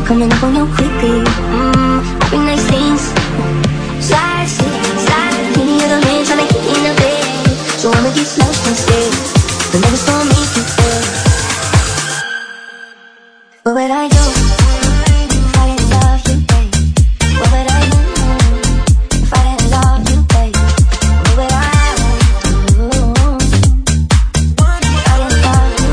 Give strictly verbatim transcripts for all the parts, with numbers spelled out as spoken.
coming up on you quickly. Mmm, happy nice things. Slide, slide, slide. Any other man tryna get in the bed, so I'ma get lost instead. But never saw me before. What would I do if I didn't love you, babe? What would I do if I didn't love you, babe? What would I do if I didn't love you?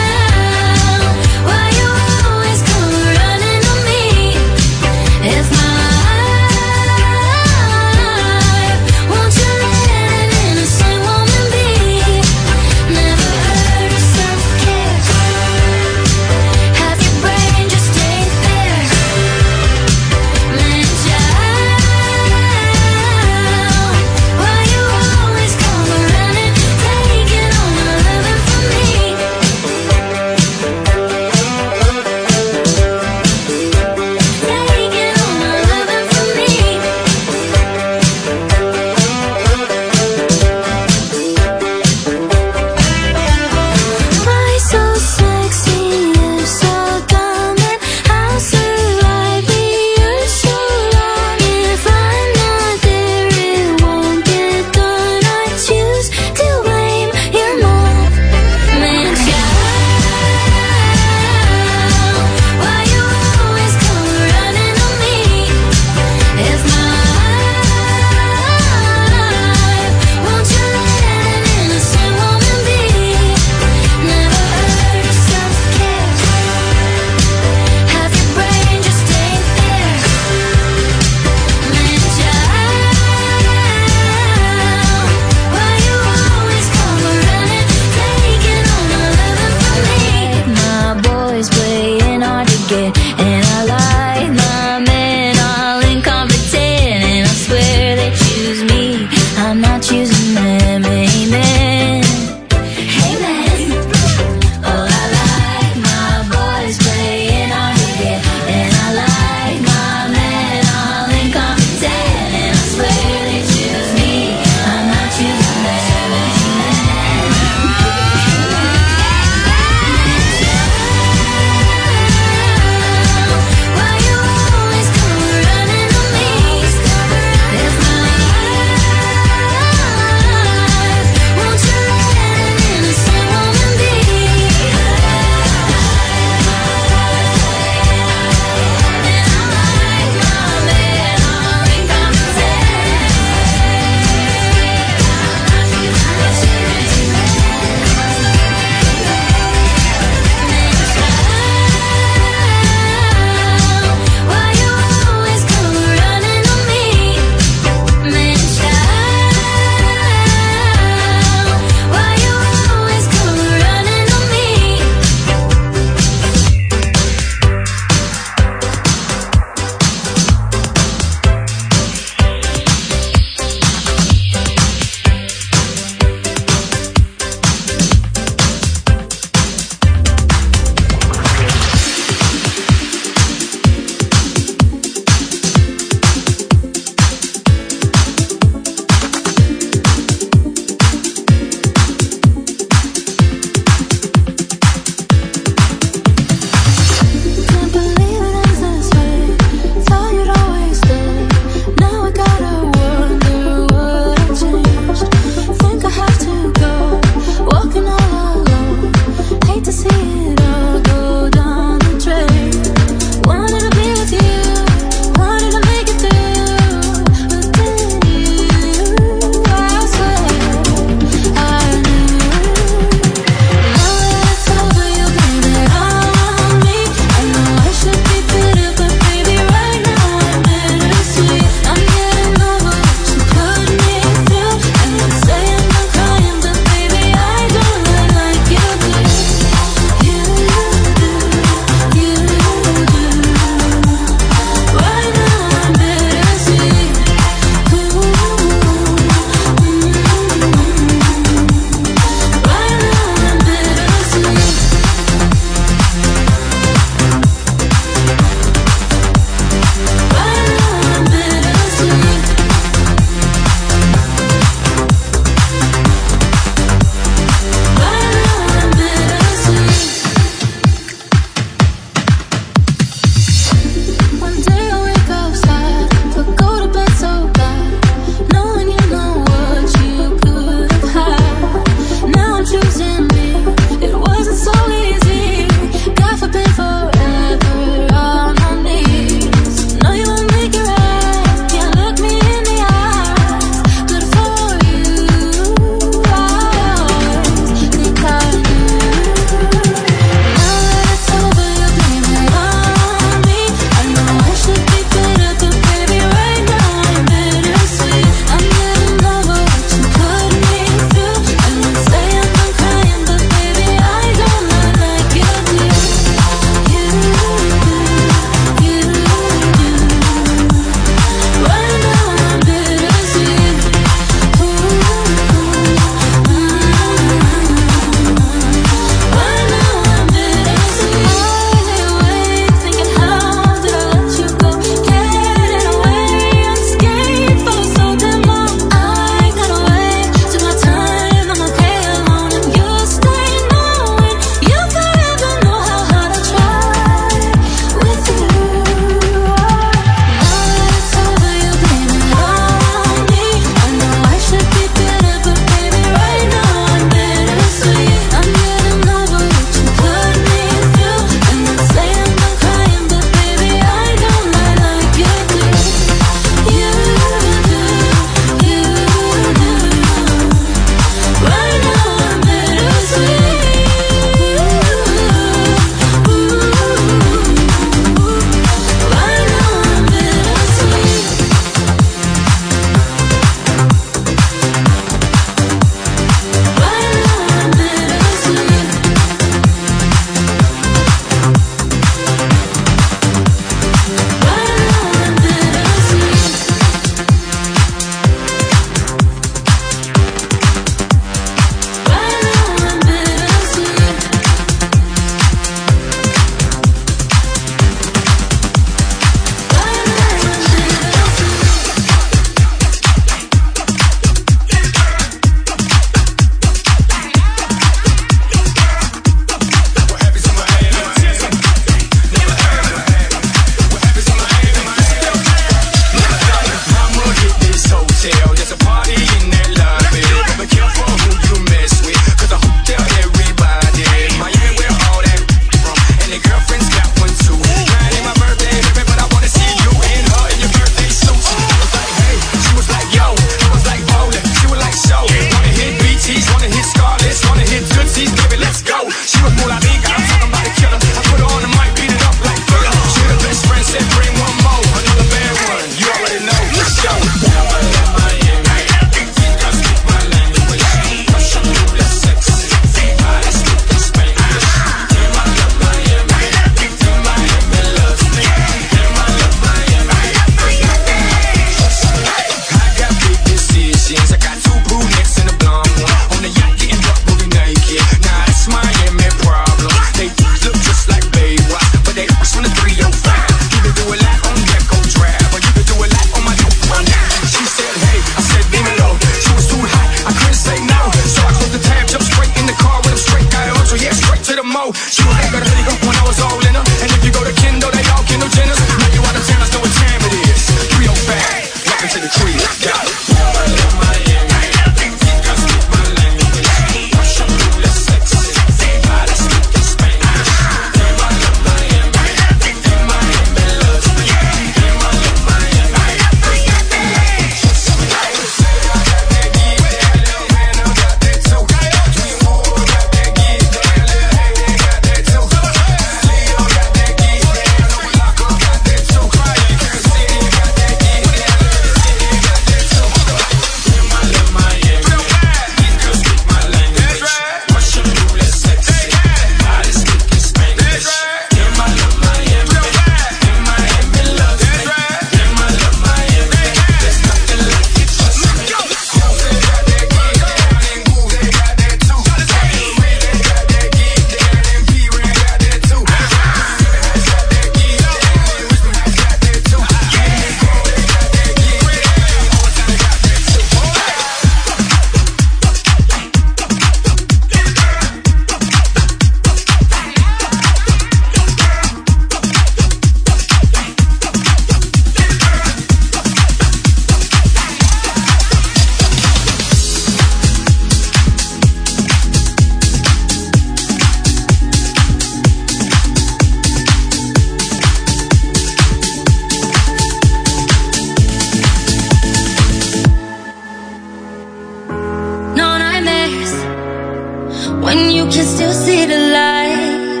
when you can still see the light.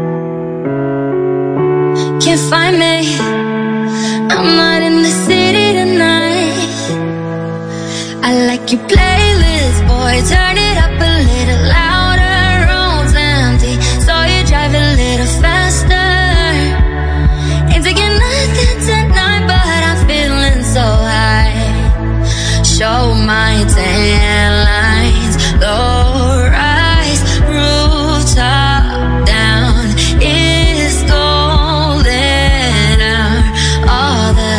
Can't find me, I'm not in the city tonight. I like your playlist, boy, turn it up a little louder. Road's empty, so you drive a little faster. Ain't taking nothing tonight, but I'm feeling so high. Show my tan lines, low rise, rooftop down. It's golden hour all the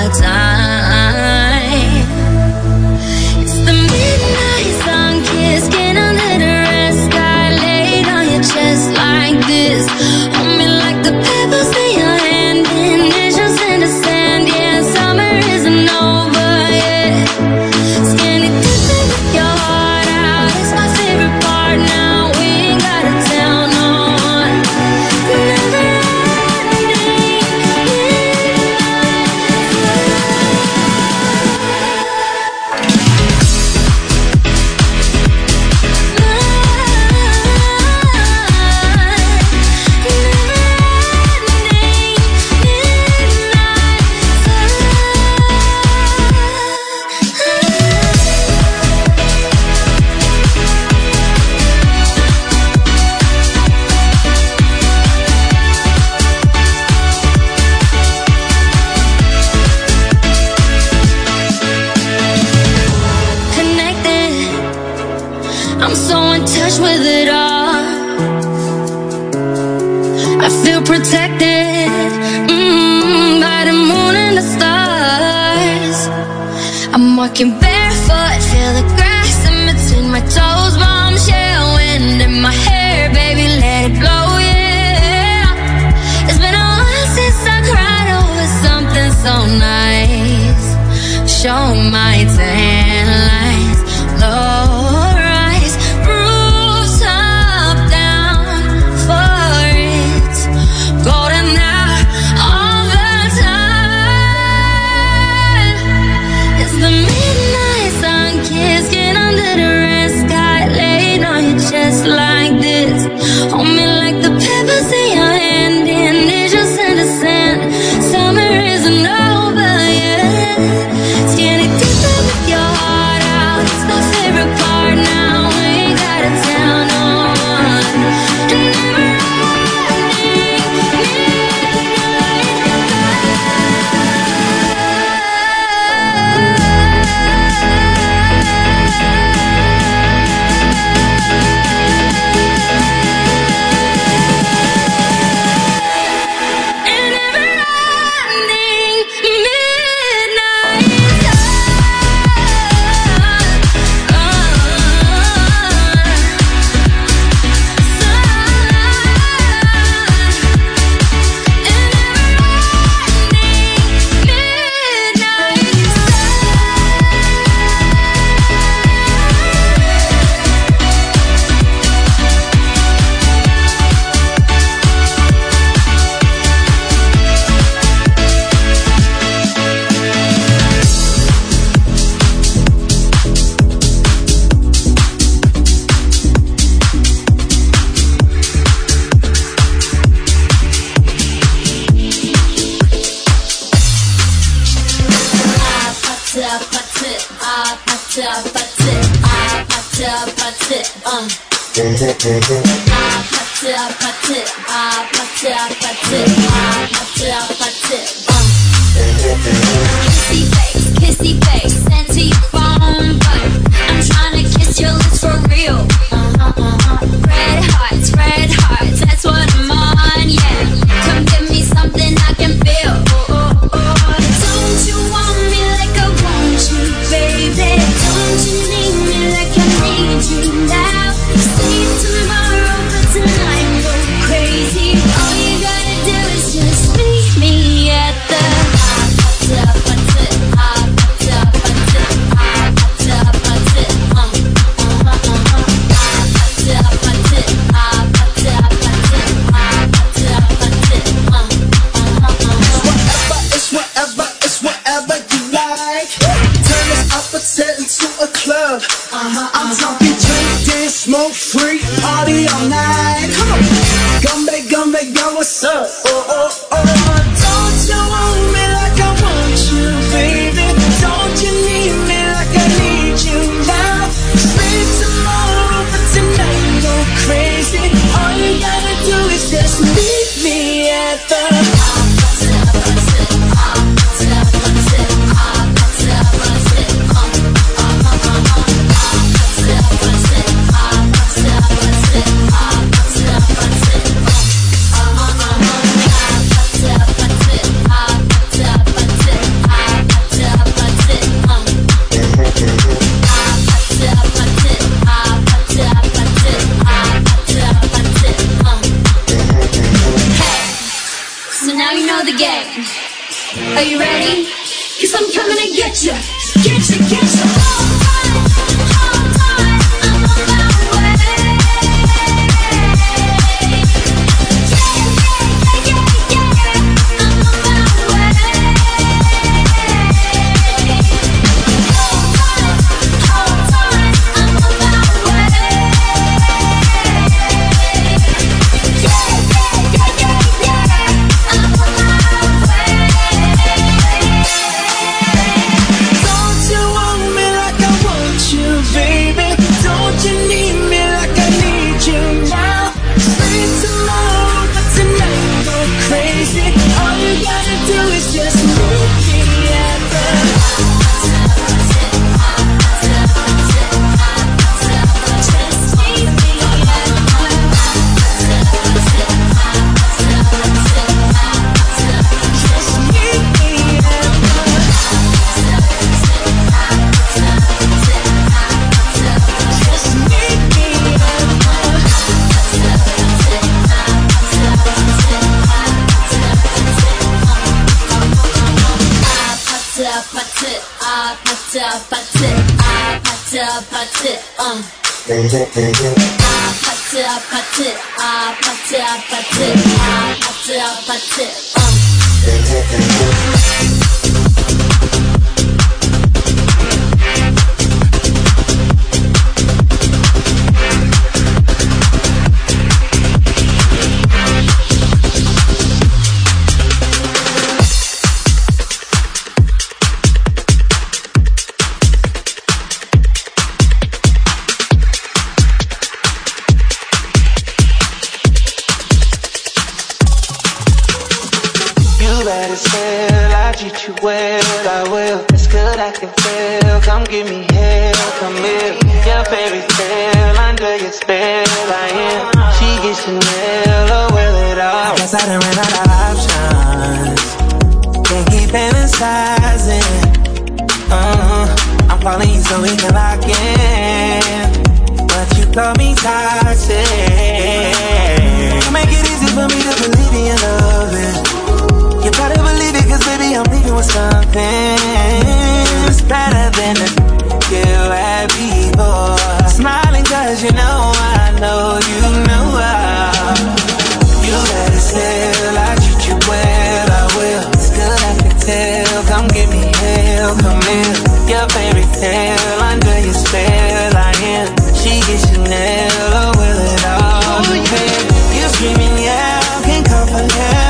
time. It's the midnight sun kissing under the red sky, laid on your chest like this. Hold me like the pebbles in your hand, initials in the sand. Yeah, summer isn't over yet. Skinny dipping with your heart out, it's my favorite part now. We ain't gotta tell no one. Never ending connected, I'm so in touch with it all. I feel protected mm, by the moon and the stars. I'm walking barefoot, feel the grass in between my toes. Bombshell wind in my hair, baby, let it blow, yeah. It's been a while since I cried over something so nice. Show my tan lines, low rise, rooftop down for it. Golden hour all the time. It's the midnight sun kissing under the red sky, laid on your chest like this. Hold me like the pebbles in your hand, initials in the sand. Summer isn't over yet. Skinny Kissy face, kissy face, sent to your phone, but I'm trying to kiss your lips for real. Uh-huh, uh-huh. Red hearts, red hearts, that's what I'm on, yeah. Come give me something I can feel. Oh, oh, oh. Don't you want me like I want you, baby? Don't you need me like I need you now? See tomorrow, but tonight go crazy. All you gotta do is just meet me at the I'm talking drink, dance, smoke, free, party all night. Come on, Gumbe, Gumbe, go, what's up? Oh, oh, oh. Don't you want me like I want you, baby? Don't you need me like I need you now? Spend tomorrow, but tonight go crazy. All you gotta do is just meet me at the Are you ready? Cause I'm coming to get you. Get you, get you. Hold on, hold on, I'm on my way. Yeah, yeah, yeah, yeah, yeah, I'm on my way. Hold on, hold on, I'm on my way. Yeah, yeah, yeah, yeah, yeah, I'm on my way.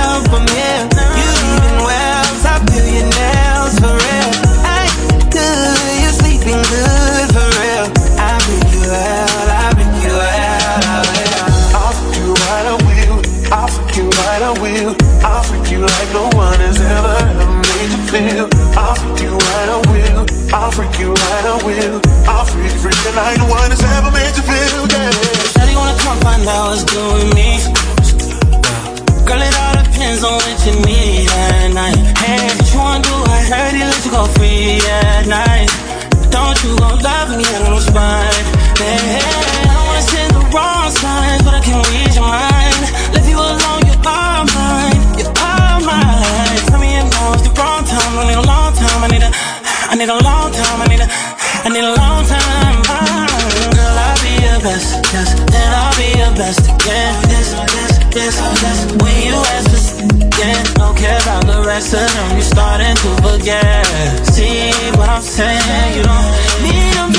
Good. I'll freak you right, I will. I'll freak, freak, and I ain't the one that's ever made you feel, yeah. Shawty wanna come find out what's good with me. Girl, it all depends on what you need at night. Hey, what you wanna do? I heard he let you go free at night. Don't you gon' love me out on no spine. Hey, I don't wanna send the wrong signs, but I can read your mind. Leave you alone, you are mine. You are mine. Tell me if now is the wrong time. I need a long time. I need a, I need a long time. I need a, I need a long time. Girl, I'll be your best, yes, and I'll be your best again. Yes, yes, yes, yes. When you ask us again, don't care about the rest of them. You starting to forget. See what I'm saying? You don't need a